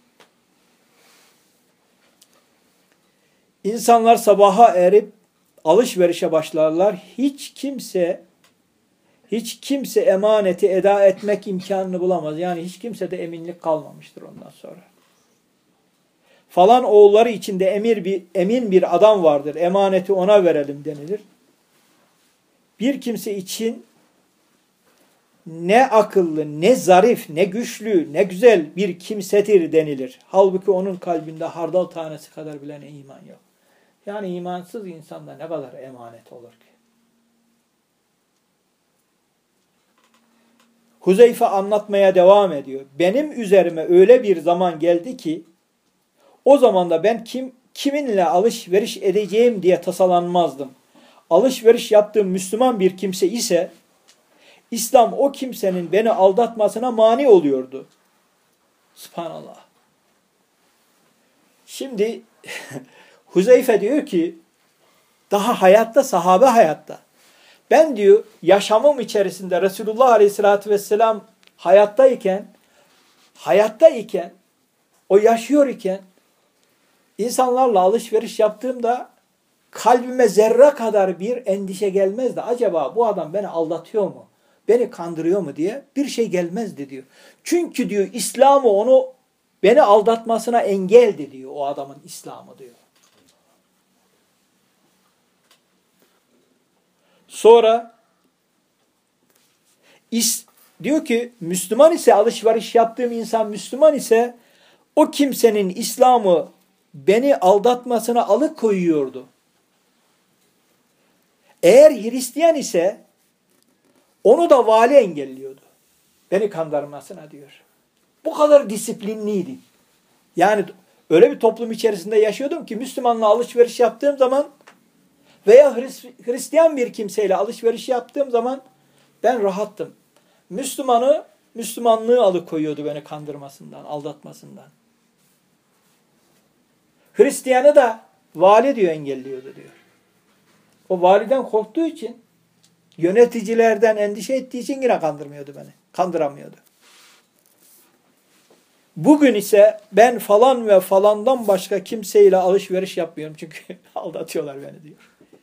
İnsanlar sabaha erip alışverişe başlarlar. Hiç kimse emaneti eda etmek imkanını bulamaz. Yani hiç kimsede eminlik kalmamıştır ondan sonra. Falan oğulları içinde emin bir adam vardır. Emaneti ona verelim denilir. Bir kimse için ne akıllı, ne zarif, ne güçlü, ne güzel bir kimsedir denilir. Halbuki onun kalbinde hardal tanesi kadar bile iman yok. Yani imansız insanda ne kadar emanet olur ki? Huzeyfe anlatmaya devam ediyor. Benim üzerime öyle bir zaman geldi ki o zaman da ben kiminle alışveriş edeceğim diye tasalanmazdım. Alışveriş yaptığım Müslüman bir kimse ise İslam o kimsenin beni aldatmasına mani oluyordu. Subhanallah. Şimdi Huzeyfe diyor ki daha hayatta, sahabe hayatta. Ben diyor yaşamım içerisinde Resulullah Aleyhisselatü Vesselam hayattayken, o yaşıyor iken insanlarla alışveriş yaptığımda kalbime zerre kadar bir endişe gelmezdi. Acaba bu adam beni aldatıyor mu? Beni kandırıyor mu diye bir şey gelmezdi diyor. Çünkü diyor İslam'ı beni aldatmasına engeldi diyor o adamın İslam'ı diyor. Sonra diyor ki Müslüman ise alışveriş yaptığım insan Müslüman ise o kimsenin İslam'ı beni aldatmasına alıkoyuyordu. Eğer Hristiyan ise onu da vali engelliyordu. Beni kandırmasına diyor. Bu kadar disiplinliydi. Yani öyle bir toplum içerisinde yaşıyordum ki Müslümanla alışveriş yaptığım zaman veya Hristiyan bir kimseyle alışveriş yaptığım zaman ben rahattım. Müslümanlığı alıkoyuyordu beni kandırmasından, aldatmasından. Hristiyanı da vali diyor engelliyordu diyor. O validen korktuğu için, yöneticilerden endişe ettiği için yine kandırmıyordu beni. Kandıramıyordu. Bugün ise ben falan ve falandan başka kimseyle alışveriş yapmıyorum. Çünkü aldatıyorlar beni diyor.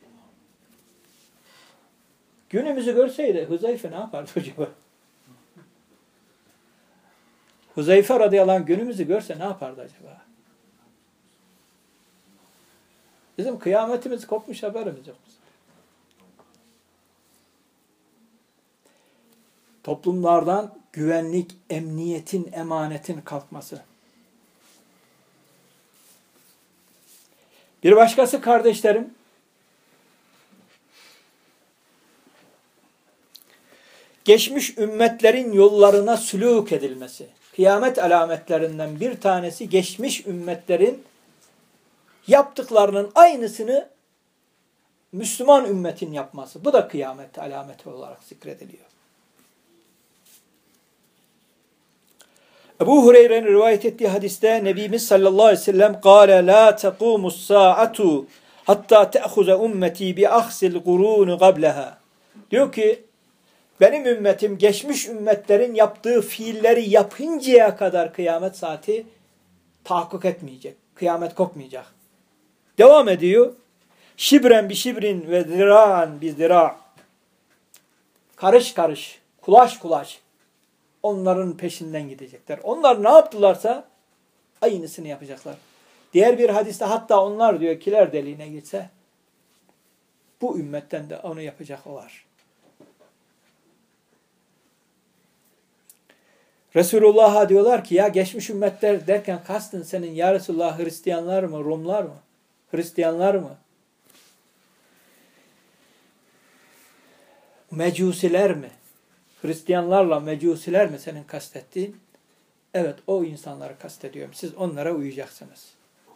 Günümüzü görseydi Huzeyfe ne yapardı acaba? Huzeyfe radıyallahu anh günümüzü görse ne yapardı acaba? Bizim kıyametimiz kopmuş haberimiz yok. Toplumlardan güvenlik, emniyetin, emanetin kalkması. Bir başkası kardeşlerim, geçmiş ümmetlerin yollarına sülûk edilmesi. Kıyamet alametlerinden bir tanesi geçmiş ümmetlerin yaptıklarının aynısını Müslüman ümmetin yapması. Bu da kıyamet alameti olarak zikrediliyor. Ebu Hureyre'nin rivayet ettiği hadiste Nebimiz sallallahu aleyhi ve sellem قَالَ لَا تَقُومُ السَّاعَةُ Hatta te'huze ummeti bi ahsil gurun qablaha. Diyor ki benim ümmetim geçmiş ümmetlerin yaptığı fiilleri yapıncaya kadar kıyamet saati tahakkuk etmeyecek. Kıyamet kopmayacak. Devam ediyor. Şibren bi şibrin ve zira'an bi zira'. Karış karış, kulaş kulaş. Onların peşinden gidecekler. Onlar ne yaptılarsa aynısını yapacaklar. Diğer bir hadiste hatta onlar diyor kiler deliğine gitse bu ümmetten de onu yapacak o var. Resulullah'a diyorlar ki ya geçmiş ümmetler derken kastın senin ya Resulullah Hristiyanlar mı, Rumlar mı? Hristiyanlar mı? Mecusiler mi? Hristiyanlarla mecusiler mi senin kastettiğin? Evet o insanları kastediyorum. Siz onlara uyacaksınız.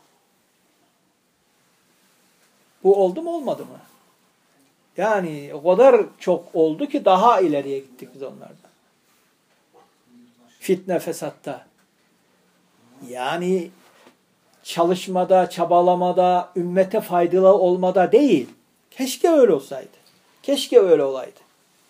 Bu oldu mu olmadı mı? Yani o kadar çok oldu ki daha ileriye gittik biz onlardan. Fitne fesatta. Yani çalışmada, çabalamada, ümmete faydalı olmada değil. Keşke öyle olsaydı. Keşke öyle olaydı.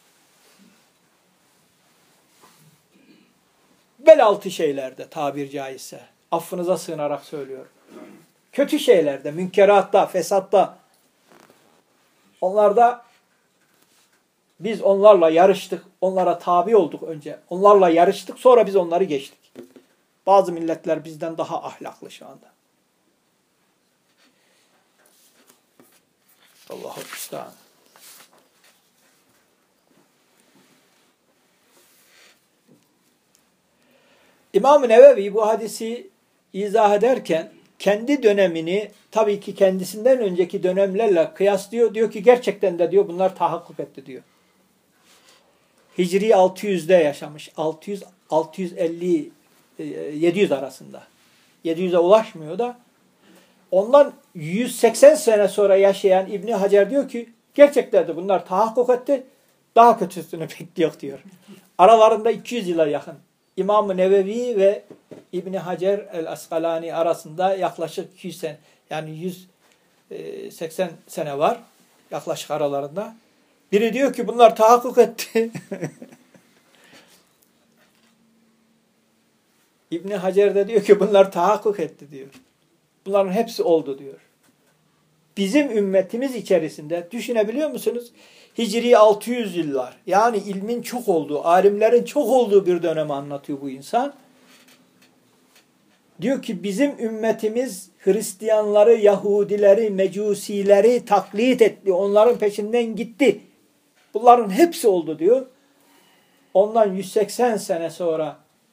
Bel altı şeylerde tabir caizse. Affınıza sığınarak söylüyorum. Kötü şeylerde, münkeratta, fesatta. Onlarda biz onlarla yarıştık. Onlara tabi olduk önce. Onlarla yarıştık. Sonra biz onları geçtik. Bazı milletler bizden daha ahlaklı şu anda. Allahu Ekber. İmam-ı Nevevi bu hadisi izah ederken kendi dönemini tabii ki kendisinden önceki dönemlerle kıyaslıyor. Diyor ki gerçekten de diyor bunlar tahakkuk etti diyor. Hicri 600'de yaşamış. 600, 650, 700 arasında. 700'e ulaşmıyor da. Ondan 180 sene sonra yaşayan İbni Hacer diyor ki gerçekten de bunlar tahakkuk etti. Daha kötüsünü bekliyor diyor. Aralarında 200 yıla yakın. İmam-ı Nevevi ve İbni Hacer el-Askalani arasında yaklaşık 200 sene. Yani 180 sene var. Yaklaşık aralarında. Biri diyor ki bunlar tahakkuk etti. İbni Hacer de diyor ki bunlar tahakkuk etti diyor. Bunların hepsi oldu diyor. Bizim ümmetimiz içerisinde düşünebiliyor musunuz? Hicri 600 yıllar. Yani ilmin çok olduğu, alimlerin çok olduğu bir dönemi anlatıyor bu insan. Diyor ki bizim ümmetimiz Hristiyanları, Yahudileri, Mecusileri taklit etti. Onların peşinden gitti. Bunların hepsi oldu diyor. Ondan 180 sene sonra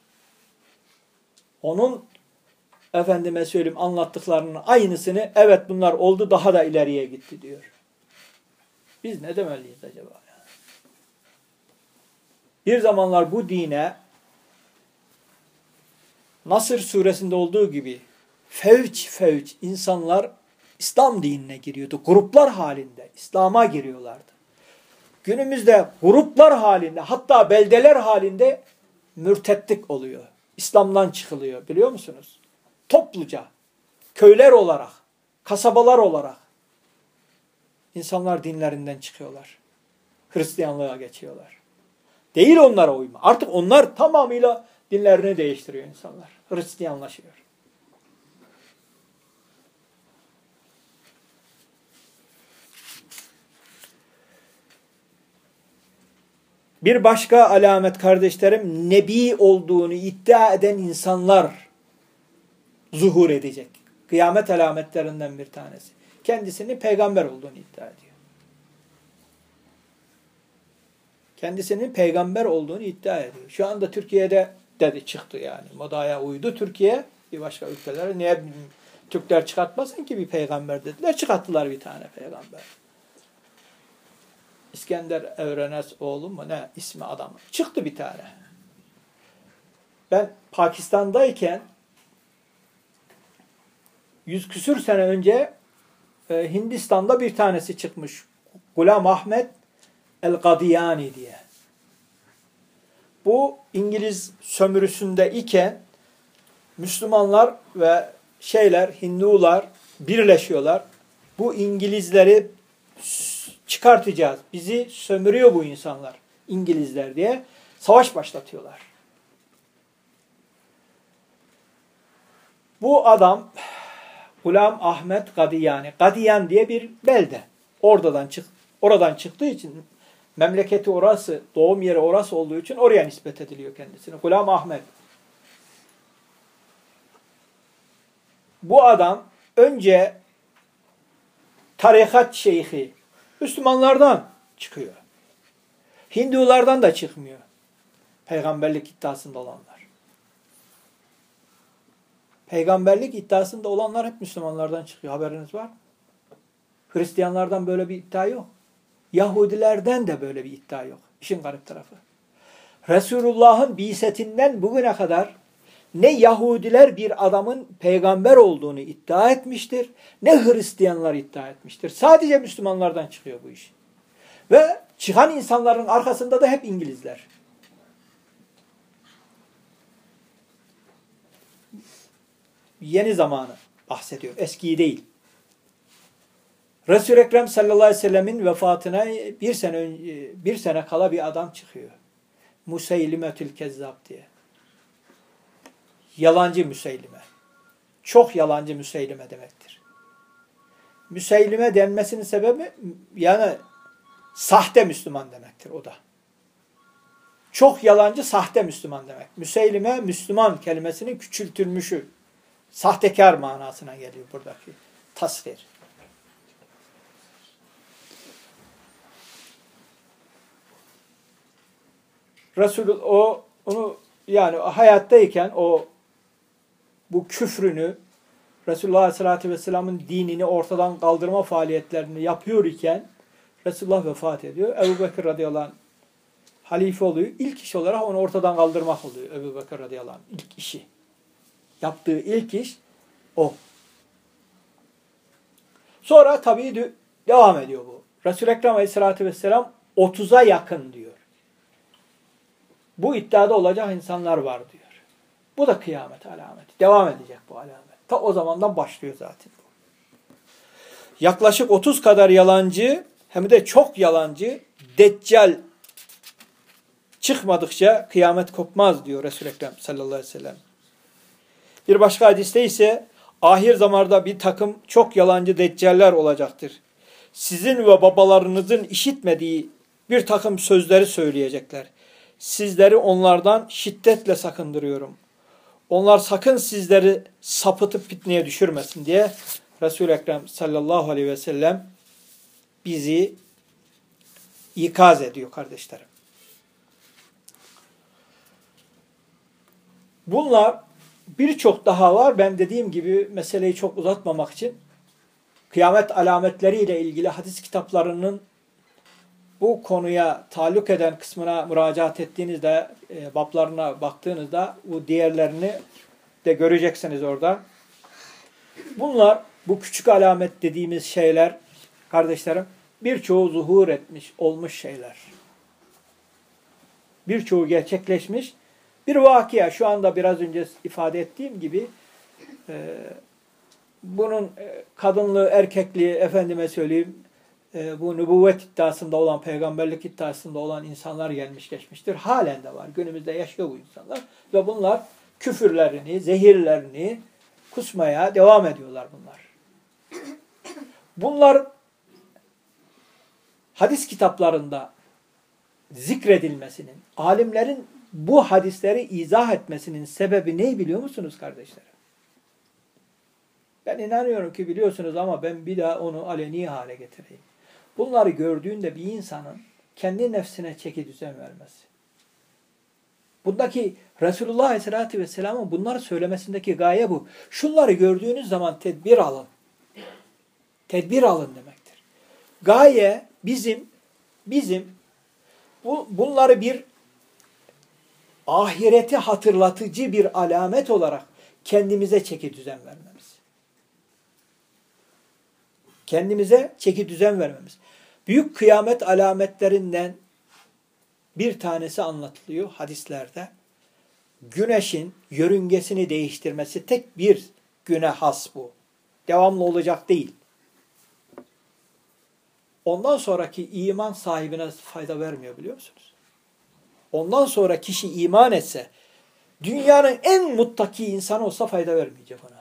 onun efendime söyleyeyim anlattıklarının aynısını evet bunlar oldu daha da ileriye gitti diyor. Biz ne demeliyiz acaba? Bir zamanlar bu dine Nasr suresinde olduğu gibi fevç fevç insanlar İslam dinine giriyordu. Gruplar halinde İslam'a giriyorlardı. Günümüzde gruplar halinde hatta beldeler halinde mürtetlik oluyor. İslam'dan çıkılıyor biliyor musunuz? Topluca, köyler olarak, kasabalar olarak insanlar dinlerinden çıkıyorlar. Hristiyanlığa geçiyorlar. Değil onlara uyma. Artık onlar tamamıyla dinlerini değiştiriyor insanlar. Hristiyanlaşıyor. Bir başka alamet kardeşlerim, nebi olduğunu iddia eden insanlar zuhur edecek. Kıyamet alametlerinden bir tanesi. Kendisinin peygamber olduğunu iddia ediyor. Kendisinin peygamber olduğunu iddia ediyor. Şu anda Türkiye'de dedi çıktı yani. Modaya uydu Türkiye. Bir başka ülkelere niye Türkler çıkartmasın ki bir peygamber dediler. Çıkarttılar bir tane peygamber. İskender Evrenes oğlu mu ne ismi adamı. Çıktı bir tane. Ben Pakistan'dayken 100 küsür sene önce Hindistan'da bir tanesi çıkmış. Gulam Ahmed el-Gadiyani diye. Bu İngiliz sömürüsünde iken Müslümanlar ve Hindular birleşiyorlar. Bu İngilizleri çıkartacağız. Bizi sömürüyor bu insanlar. İngilizler diye savaş başlatıyorlar. Bu adam Gulam Ahmet Gadiyani. Gadiyan diye bir belde. Oradan çıktığı için memleketi orası, doğum yeri orası olduğu için oraya nispet ediliyor kendisine. Gulam Ahmet. Bu adam önce tarikat şeyhi, Müslümanlardan çıkıyor. Hindulardan da çıkmıyor. Peygamberlik iddiasında olanlar. Peygamberlik iddiasında olanlar hep Müslümanlardan çıkıyor. Haberiniz var mı? Hristiyanlardan böyle bir iddia yok. Yahudilerden de böyle bir iddia yok. İşin garip tarafı. Resulullah'ın bi'setinden bugüne kadar ne Yahudiler bir adamın peygamber olduğunu iddia etmiştir, ne Hristiyanlar iddia etmiştir. Sadece Müslümanlardan çıkıyor bu iş. Ve çıkan insanların arkasında da hep İngilizler. Yeni zamanı bahsediyor. Eskiyi değil. Resul-i Ekrem sallallahu aleyhi ve sellemin vefatına bir sene kala bir adam çıkıyor. Museylimetül Kezzab diye. Yalancı Müseylime. Çok yalancı Müseylime demektir. Müseylime denmesinin sebebi yani sahte Müslüman demektir o da. Çok yalancı sahte Müslüman demek. Müseylime Müslüman kelimesinin küçültülmüşü. Sahtekar manasına geliyor buradaki tasvir. Resul onu yani hayattayken bu küfrünü Resulullah Aleyhisselatü Vesselam'ın dinini ortadan kaldırma faaliyetlerini yapıyor iken Resulullah vefat ediyor. Ebu Bekir radıyallahu anh halife oluyor. İlk iş olarak onu ortadan kaldırmak oluyor Ebu Bekir radıyallahu anh. İlk işi. Yaptığı ilk iş o. Sonra tabii devam ediyor bu. Resul-i Ekrem Aleyhisselatü Vesselam 30'a yakın diyor. Bu iddiada olacak insanlar var diyor. Bu da kıyamet alameti. Devam edecek bu alamet. Ta o zamandan başlıyor zaten bu. Yaklaşık 30 kadar yalancı hem de çok yalancı Deccal çıkmadıkça kıyamet kopmaz diyor Resul-i Ekrem sallallahu aleyhi ve sellem. Bir başka hadiste ise ahir zamanda bir takım çok yalancı deccaller olacaktır. Sizin ve babalarınızın işitmediği bir takım sözleri söyleyecekler. Sizleri onlardan şiddetle sakındırıyorum. Onlar sakın sizleri sapıtıp fitneye düşürmesin diye Resul-i Ekrem sallallahu aleyhi ve sellem bizi ikaz ediyor kardeşlerim. Bunlar birçok daha var. Ben dediğim gibi meseleyi çok uzatmamak için kıyamet alametleriyle ilgili hadis kitaplarının bu konuya taalluk eden kısmına müracaat ettiğinizde, bablarına baktığınızda bu diğerlerini de göreceksiniz orada. Bunlar, bu küçük alamet dediğimiz şeyler, kardeşlerim, birçoğu zuhur etmiş, olmuş şeyler. Birçoğu gerçekleşmiş. Bir vakıya, şu anda biraz önce ifade ettiğim gibi, bunun kadınlığı, erkekliği, efendime söyleyeyim, bu nübüvvet iddiasında olan, peygamberlik iddiasında olan insanlar gelmiş geçmiştir. Halen de var. Günümüzde yaşıyor bu insanlar. Ve bunlar küfürlerini, zehirlerini kusmaya devam ediyorlar bunlar. Bunlar hadis kitaplarında zikredilmesinin, alimlerin bu hadisleri izah etmesinin sebebi ne biliyor musunuz kardeşlerim? Ben inanıyorum ki biliyorsunuz ama ben bir daha onu aleni hale getireyim. Bunları gördüğünde bir insanın kendi nefsine çeki düzen vermesi. Bundaki Resulullah Aleyhisselatü Vesselam'ın bunları söylemesindeki gaye bu. Şunları gördüğünüz zaman tedbir alın. Tedbir alın demektir. Gaye bizim bunları bir ahireti hatırlatıcı bir alamet olarak kendimize çeki düzen vermemiz. Kendimize çeki düzen vermemiz. Büyük kıyamet alametlerinden bir tanesi anlatılıyor hadislerde. Güneşin yörüngesini değiştirmesi tek bir güne has bu. Devamlı olacak değil. ondan sonraki iman sahibine fayda vermiyor biliyor musunuz? Ondan sonra kişi iman etse, dünyanın en muttaki insanı olsa fayda vermeyecek ona.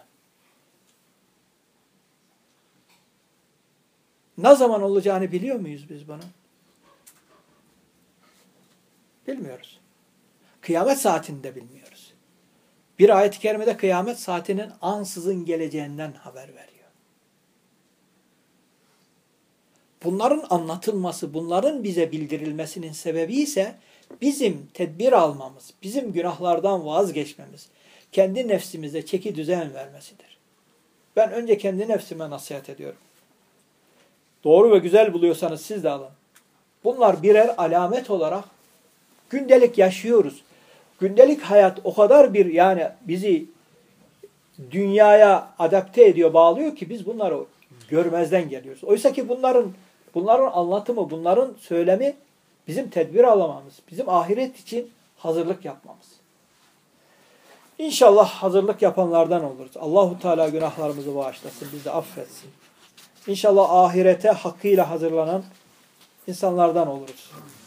Ne zaman olacağını biliyor muyuz biz bunu? Bilmiyoruz. Kıyamet saatini de bilmiyoruz. Bir ayet-i kerimede kıyamet saatinin ansızın geleceğinden haber veriyor. Bunların anlatılması, bunların bize bildirilmesinin sebebi ise bizim tedbir almamız, bizim günahlardan vazgeçmemiz, kendi nefsimize çeki düzen vermesidir. Ben önce kendi nefsime nasihat ediyorum. Doğru ve güzel buluyorsanız siz de alın. Bunlar birer alamet olarak gündelik yaşıyoruz. Gündelik hayat o kadar bir yani bizi dünyaya adapte ediyor, bağlıyor ki biz bunları görmezden geliyoruz. Oysa ki bunların anlatımı, bunların söylemi bizim tedbir almamız, bizim ahiret için hazırlık yapmamız. İnşallah hazırlık yapanlardan oluruz. Allahu Teala günahlarımızı bağışlasın, bizi affetsin. İnşallah ahirete hakkıyla hazırlanan insanlardan oluruz.